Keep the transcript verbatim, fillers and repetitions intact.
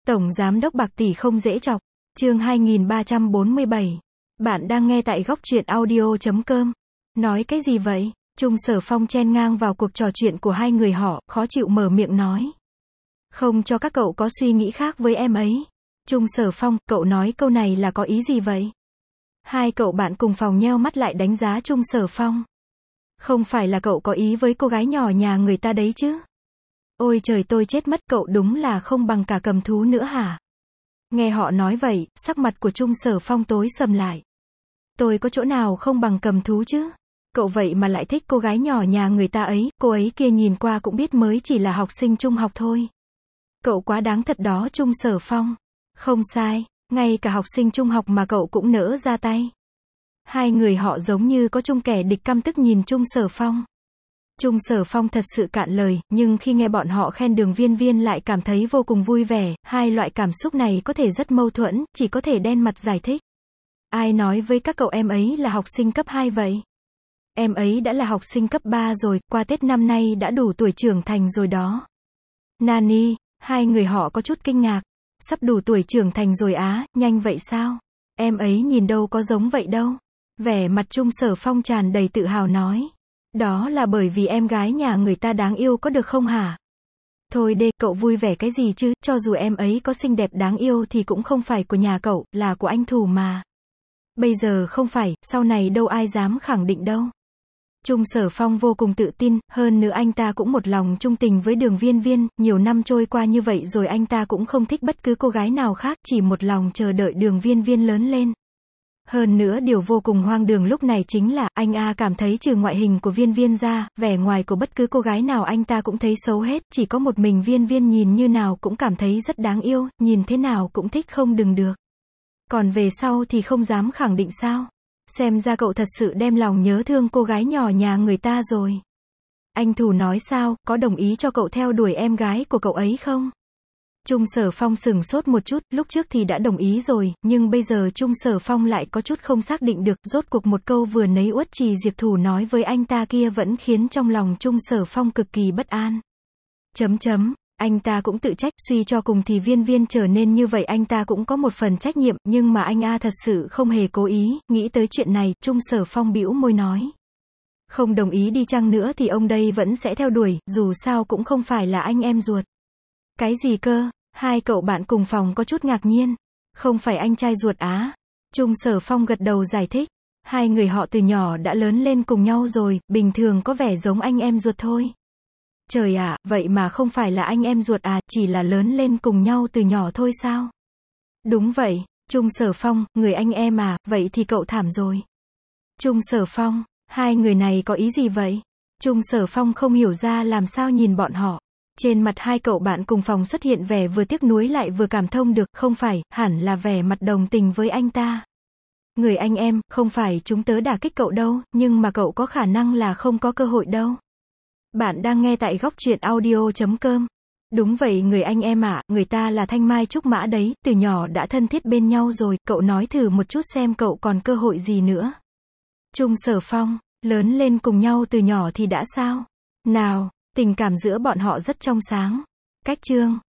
Tổng Giám đốc bạc tỷ không dễ chọc. Chương hai nghìn ba trăm bốn mươi bảy. Bạn đang nghe tại góc truyện audio chấm com. Nói cái gì vậy? Trung Sở Phong chen ngang vào cuộc trò chuyện của hai người họ, khó chịu mở miệng nói. Không cho các cậu có suy nghĩ khác với em ấy. Trung Sở Phong, cậu nói câu này là có ý gì vậy? Hai cậu bạn cùng phòng nheo mắt lại đánh giá Trung Sở Phong. Không phải là cậu có ý với cô gái nhỏ nhà người ta đấy chứ? Ôi trời, tôi chết mất, cậu đúng là không bằng cả cầm thú nữa hả? Nghe họ nói vậy, sắc mặt của Trung Sở Phong tối sầm lại. Tôi có chỗ nào không bằng cầm thú chứ? Cậu vậy mà lại thích cô gái nhỏ nhà người ta ấy, cô ấy kia nhìn qua cũng biết mới chỉ là học sinh trung học thôi. Cậu quá đáng thật đó Trung Sở Phong. Không sai, ngay cả học sinh trung học mà cậu cũng nỡ ra tay. Hai người họ giống như có chung kẻ địch, căm tức nhìn Trung Sở Phong. Trung Sở Phong thật sự cạn lời, nhưng khi nghe bọn họ khen Đường Viên Viên lại cảm thấy vô cùng vui vẻ. Hai loại cảm xúc này có thể rất mâu thuẫn, chỉ có thể đen mặt giải thích. Ai nói với các cậu em ấy là học sinh cấp hai vậy? Em ấy đã là học sinh cấp ba rồi, qua Tết năm nay đã đủ tuổi trưởng thành rồi đó. Nani, hai người họ có chút kinh ngạc. Sắp đủ tuổi trưởng thành rồi á, nhanh vậy sao? Em ấy nhìn đâu có giống vậy đâu. Vẻ mặt Trung Sở Phong tràn đầy tự hào nói. Đó là bởi vì em gái nhà người ta đáng yêu có được không hả? Thôi đê, cậu vui vẻ cái gì chứ, cho dù em ấy có xinh đẹp đáng yêu thì cũng không phải của nhà cậu, là của anh Thù mà. Bây giờ không phải, sau này đâu ai dám khẳng định đâu. Trung Sở Phong vô cùng tự tin, hơn nữa anh ta cũng một lòng trung tình với Đường Viên Viên, nhiều năm trôi qua như vậy rồi anh ta cũng không thích bất cứ cô gái nào khác, chỉ một lòng chờ đợi Đường Viên Viên lớn lên. Hơn nữa điều vô cùng hoang đường lúc này chính là, anh A cảm thấy trừ ngoại hình của Viên Viên ra, vẻ ngoài của bất cứ cô gái nào anh ta cũng thấy xấu hết, chỉ có một mình Viên Viên nhìn như nào cũng cảm thấy rất đáng yêu, nhìn thế nào cũng thích không đừng được. Còn về sau thì không dám khẳng định sao? Xem ra cậu thật sự đem lòng nhớ thương cô gái nhỏ nhà người ta rồi. Anh Thù nói sao, có đồng ý cho cậu theo đuổi em gái của cậu ấy không? Trung Sở Phong sừng sốt một chút, lúc trước thì đã đồng ý rồi, nhưng bây giờ Trung Sở Phong lại có chút không xác định được, rốt cuộc một câu vừa nấy Uất Trì Diệp Thủ nói với anh ta kia vẫn khiến trong lòng Trung Sở Phong cực kỳ bất an. Chấm chấm, anh ta cũng tự trách, suy cho cùng thì Viên Viên trở nên như vậy anh ta cũng có một phần trách nhiệm, nhưng mà anh A thật sự không hề cố ý, nghĩ tới chuyện này, Trung Sở Phong bĩu môi nói. Không đồng ý đi chăng nữa thì ông đây vẫn sẽ theo đuổi, dù sao cũng không phải là anh em ruột. Cái gì cơ? Hai cậu bạn cùng phòng có chút ngạc nhiên. Không phải anh trai ruột á? Trung Sở Phong gật đầu giải thích. Hai người họ từ nhỏ đã lớn lên cùng nhau rồi, bình thường có vẻ giống anh em ruột thôi. Trời ạ, vậy mà không phải là anh em ruột à, chỉ là lớn lên cùng nhau từ nhỏ thôi sao? Đúng vậy, Trung Sở Phong, người anh em à, vậy thì cậu thảm rồi. Trung Sở Phong, hai người này có ý gì vậy? Trung Sở Phong không hiểu ra làm sao nhìn bọn họ. Trên mặt hai cậu bạn cùng phòng xuất hiện vẻ vừa tiếc nuối lại vừa cảm thông được, không phải, hẳn là vẻ mặt đồng tình với anh ta. Người anh em, không phải chúng tớ đả kích cậu đâu, nhưng mà cậu có khả năng là không có cơ hội đâu. Bạn đang nghe tại góc truyện audio chấm com. Đúng vậy người anh em ạ, à, người ta là Thanh Mai Trúc Mã đấy, từ nhỏ đã thân thiết bên nhau rồi, cậu nói thử một chút xem cậu còn cơ hội gì nữa. Trung Sở Phong, lớn lên cùng nhau từ nhỏ thì đã sao? Nào, tình cảm giữa bọn họ rất trong sáng. Cách chương